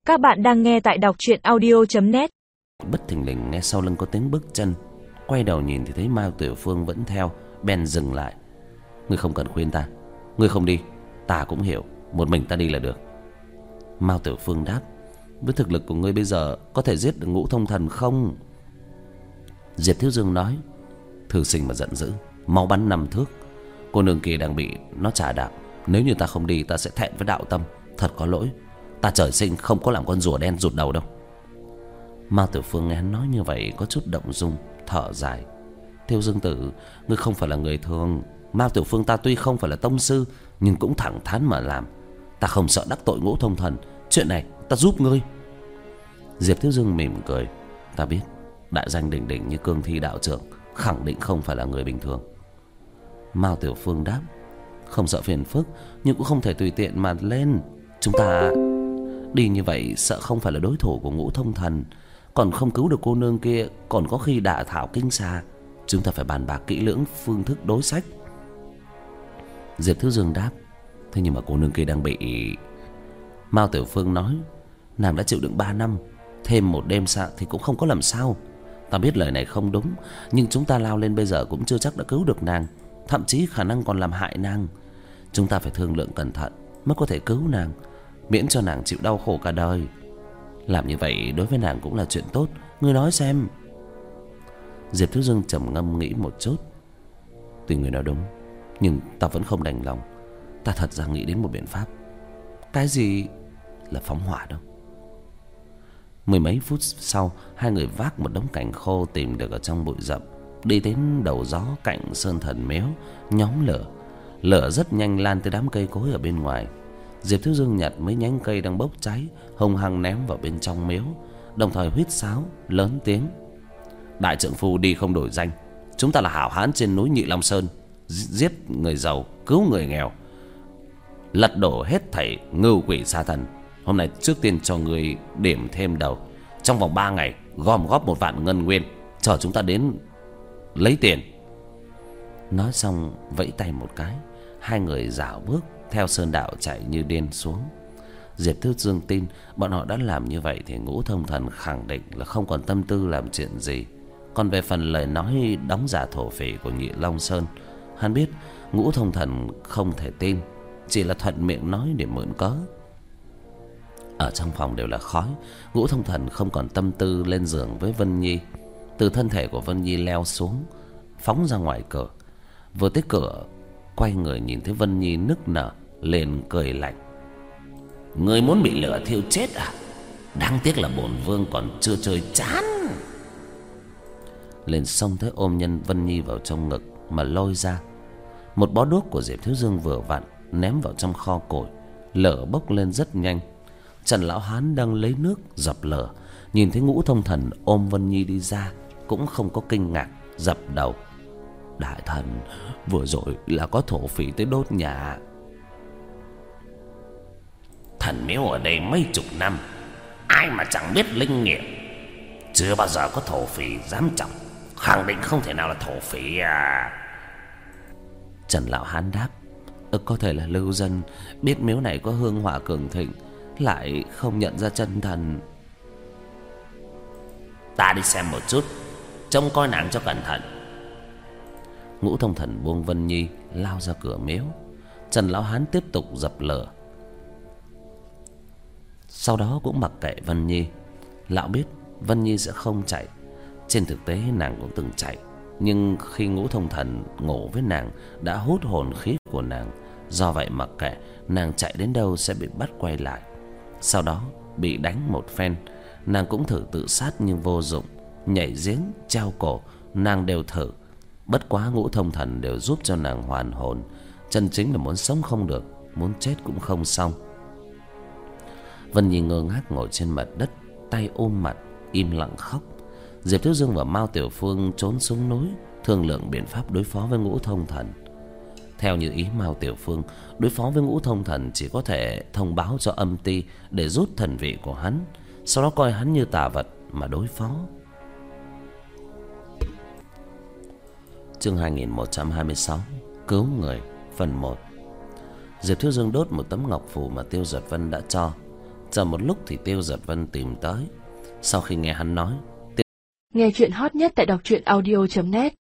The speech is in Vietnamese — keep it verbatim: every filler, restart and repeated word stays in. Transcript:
Các bạn đang nghe tại đọc truyện audio chấm net. Bất thình lình nghe sau lưng có tiếng bước chân, quay đầu nhìn thì thấy Mao Tiểu Phương vẫn theo, bèn dừng lại. Ngươi không cần khuyên ta, ngươi không đi, ta cũng hiểu, một mình ta đi là được. Mao Tiểu Phương đáp: với thực lực của ngươi bây giờ có thể giết được Ngũ Thông Thần không? Diệp Thiếu Dương nói: thư sinh mà giận dữ, máu bắn năm thước. Cô nương kia đang bị nó trà đạp, nếu như ta không đi ta sẽ thẹn với đạo tâm. Thật có lỗi, ta trời sinh không có làm con rùa đen rụt đầu đâu. Mao Tiểu Phương nghe hắn nói như vậy có chút động dung, thở dài: Thiếu Dương tử, ngươi không phải là người thường. Mao Tiểu Phương ta tuy không phải là tông sư, nhưng cũng thẳng thắn mà làm. Ta không sợ đắc tội Ngũ Thông Thần, chuyện này ta giúp ngươi. Diệp Thiếu Dương mỉm cười: ta biết, đại danh đỉnh đỉnh như Cương Thi đạo trưởng khẳng định không phải là người bình thường. Mao Tiểu Phương đáp: không sợ phiền phức, nhưng cũng không thể tùy tiện mà lên. Chúng ta đi như vậy sợ không phải là đối thủ của Ngũ Thông Thần, còn không cứu được cô nương kia, còn có khi đả thảo kinh xà. Chúng ta phải bàn bạc kỹ lưỡng phương thức đối sách. Diệp Thiếu Dương đáp: thế nhưng mà cô nương kia đang bị... Mao Tiểu Phương nói: nàng đã chịu đựng ba năm, thêm một đêm xạ thì cũng không có làm sao. Ta biết lời này không đúng, nhưng chúng ta lao lên bây giờ cũng chưa chắc đã cứu được nàng, thậm chí khả năng còn làm hại nàng. Chúng ta phải thương lượng cẩn thận mới có thể cứu nàng, miễn cho nàng chịu đau khổ cả đời. Làm như vậy đối với nàng cũng là chuyện tốt, ngươi nói xem. Diệp Thiếu Dương trầm ngâm nghĩ một chút: tuy người nói đúng, nhưng ta vẫn không đành lòng. Ta thật ra nghĩ đến một biện pháp. Cái gì? Là phóng hỏa đâu. Mười mấy phút sau, hai người vác một đống cành khô tìm được ở trong bụi rậm, đi đến đầu gió cạnh Sơn Thần Miếu, nhóm lửa. Lửa rất nhanh lan tới đám cây cối ở bên ngoài. Diệp Thiếu Dương nhặt mấy nhánh cây đang bốc cháy, hung hăng ném vào bên trong miếu, đồng thời huýt sáo lớn tiếng: đại trượng phu đi không đổi danh, chúng ta là hảo hán trên núi Nhị Long Sơn, giết người giàu, cứu người nghèo, lật đổ hết thảy ngưu quỷ sa thần. Hôm nay trước tiên cho người điểm thêm đầu, trong vòng ba ngày gom góp một vạn ngân nguyên, chờ chúng ta đến lấy tiền. Nói xong vẫy tay một cái, hai người dạo bước theo sơn đạo chạy như điên xuống. Diệp Thiếu Dương tin bọn họ đã làm như vậy thì Ngũ Thông Thần khẳng định là không còn tâm tư làm chuyện gì. Còn về phần lời nói đóng giả thổ phỉ của Nhị Long Sơn, hắn biết Ngũ Thông Thần không thể tin, chỉ là thuận miệng nói để mượn cớ. Ở trong phòng đều là khói, Ngũ Thông Thần không còn tâm tư lên giường với Vân Nhi. Từ thân thể của Vân Nhi leo xuống, phóng ra ngoài cửa. Vừa tới cửa, quay người nhìn thấy Vân Nhi nức nở, liền cười lạnh: ngươi muốn bị lửa thiêu chết à? Đáng tiếc là bổn vương còn chưa chơi chán. Liền xông tới ôm nhân Vân Nhi vào trong ngực mà lôi ra. Một bó đuốc của Diệp Thiếu Dương vừa vặn ném vào trong kho củi, lửa bốc lên rất nhanh. Trần lão hán đang lấy nước dập lửa, nhìn thấy Ngũ Thông Thần ôm Vân Nhi đi ra, cũng không có kinh ngạc, dập đầu: đại thần, vừa rồi là có thổ phỉ tới đốt nhà. Thần miếu ở đây mấy chục năm, ai mà chẳng biết linh nghiệm, chưa bao giờ có thổ phỉ dám trọng, khẳng định không thể nào là thổ phỉ à. Trần lão hán đáp: ừ, có thể là lưu dân biết miếu này có hương hỏa cường thịnh, lại không nhận ra chân thần. Ta đi xem một chút, trông coi nàng cho cẩn thận. Ngũ Thông Thần buông Vân Nhi lao ra cửa miếu. Trần lão hán tiếp tục dập lửa, sau đó cũng mặc kệ Vân Nhi. Lão biết Vân Nhi sẽ không chạy, trên thực tế nàng cũng từng chạy, nhưng khi Ngũ Thông Thần ngủ với nàng đã hút hồn khí của nàng, do vậy mặc kệ nàng chạy đến đâu sẽ bị bắt quay lại. Sau đó bị đánh một phen, nàng cũng thử tự sát nhưng vô dụng, nhảy giếng, treo cổ, nàng đều thử. Bất quá Ngũ Thông Thần đều giúp cho nàng hoàn hồn, chân chính là muốn sống không được, muốn chết cũng không xong. Vân Nhi ngơ ngác ngồi trên mặt đất, tay ôm mặt, im lặng khóc. Diệp Thiếu Dương và Mao Tiểu Phương trốn xuống núi, thương lượng biện pháp đối phó với Ngũ Thông Thần. Theo như ý Mao Tiểu Phương, đối phó với Ngũ Thông Thần chỉ có thể thông báo cho âm ty để rút thần vị của hắn, sau đó coi hắn như tà vật mà đối phó. Chương hai nghìn một trăm hai mươi sáu, cứu người, phần một. Diệp Thiếu Dương đốt một tấm ngọc phù mà Tiêu Giật Vân đã cho. Chờ một lúc thì Tiêu Giật Vân tìm tới. Sau khi nghe hắn nói, Nghe chuyện hot nhất tại đọc truyện audio chấm net.